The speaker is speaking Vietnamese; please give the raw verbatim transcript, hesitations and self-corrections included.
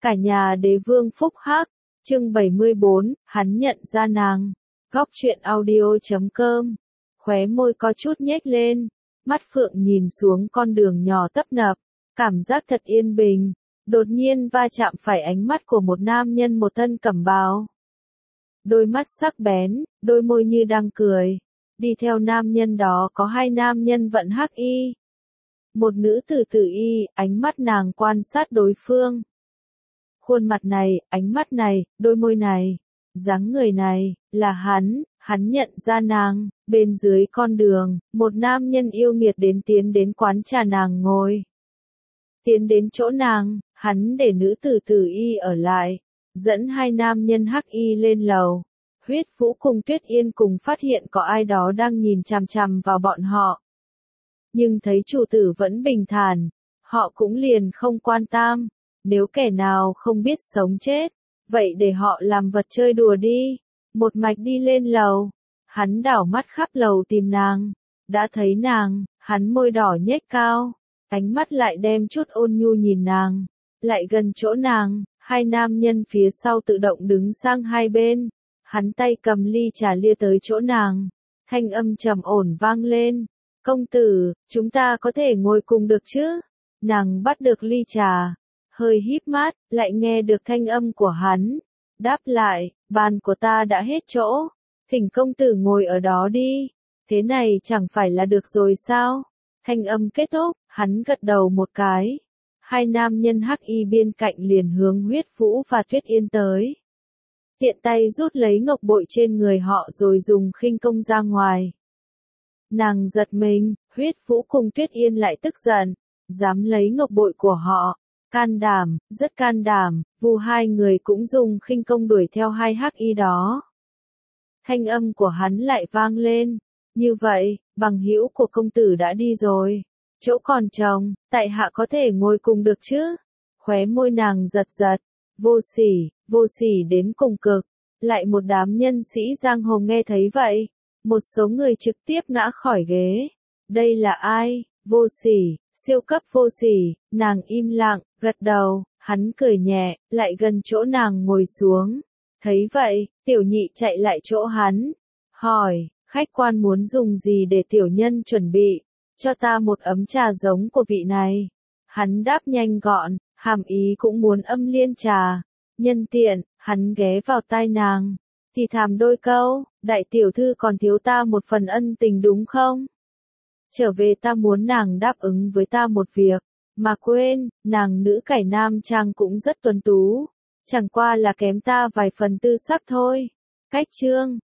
Cả nhà đế vương phúc hắc, chương bảy mươi bốn, hắn nhận ra nàng. Góc truyện audio chấm com, khóe môi có chút nhếch lên, mắt phượng nhìn xuống con đường nhỏ tấp nập, cảm giác thật yên bình, đột nhiên va chạm phải ánh mắt của một nam nhân một thân cẩm bào. Đôi mắt sắc bén, đôi môi như đang cười, đi theo nam nhân đó có hai nam nhân vận hắc y. Một nữ tử tử y, ánh mắt nàng quan sát đối phương. Khuôn mặt này, ánh mắt này, đôi môi này, dáng người này, là hắn, hắn nhận ra nàng, bên dưới con đường, một nam nhân yêu nghiệt đến tiến đến quán trà nàng ngồi. Tiến đến chỗ nàng, hắn để nữ tử tử y ở lại, dẫn hai nam nhân hắc y lên lầu. Huyết Vũ cùng Tuyết Yên cùng phát hiện có ai đó đang nhìn chằm chằm vào bọn họ. Nhưng thấy chủ tử vẫn bình thản, họ cũng liền không quan tâm. Nếu kẻ nào không biết sống chết, vậy để họ làm vật chơi đùa đi. Một mạch đi lên lầu, hắn đảo mắt khắp lầu tìm nàng. Đã thấy nàng, hắn môi đỏ nhếch cao, ánh mắt lại đem chút ôn nhu nhìn nàng. Lại gần chỗ nàng, hai nam nhân phía sau tự động đứng sang hai bên. Hắn tay cầm ly trà lia tới chỗ nàng, thanh âm trầm ổn vang lên. Công tử, chúng ta có thể ngồi cùng được chứ? Nàng bắt được ly trà, hơi híp mắt, lại nghe được thanh âm của hắn. Đáp lại, bàn của ta đã hết chỗ, thỉnh công tử ngồi ở đó đi. Thế này chẳng phải là được rồi sao? Thanh âm kết thúc, hắn gật đầu một cái. Hai nam nhân hắc y bên cạnh liền hướng Huyết Vũ và Tuyết Yên tới. Tiện tay rút lấy ngọc bội trên người họ rồi dùng khinh công ra ngoài. Nàng giật mình, Huyết Vũ cùng Tuyết Yên lại tức giận, dám lấy ngọc bội của họ. Can đảm, rất can đảm, vu hai người cũng dùng khinh công đuổi theo hai hắc y đó. Thanh âm của hắn lại vang lên, như vậy, bằng hữu của công tử đã đi rồi. Chỗ còn trống, tại hạ có thể ngồi cùng được chứ? Khóe môi nàng giật giật, vô sỉ, vô sỉ đến cùng cực. Lại một đám nhân sĩ giang hồ nghe thấy vậy. Một số người trực tiếp ngã khỏi ghế. Đây là ai? Vô sỉ, siêu cấp vô sỉ. Nàng im lặng, gật đầu, hắn cười nhẹ, lại gần chỗ nàng ngồi xuống. Thấy vậy, tiểu nhị chạy lại chỗ hắn. Hỏi, khách quan muốn dùng gì để tiểu nhân chuẩn bị? Cho ta một ấm trà giống của vị này. Hắn đáp nhanh gọn, hàm ý cũng muốn âm liên trà. Nhân tiện, hắn ghé vào tai nàng. Thì thàm đôi câu, đại tiểu thư còn thiếu ta một phần ân tình đúng không? Trở về ta muốn nàng đáp ứng với ta một việc. Mà quên, nàng nữ cải nam trang cũng rất tuấn tú. Chẳng qua là kém ta vài phần tư sắc thôi. Cách chương.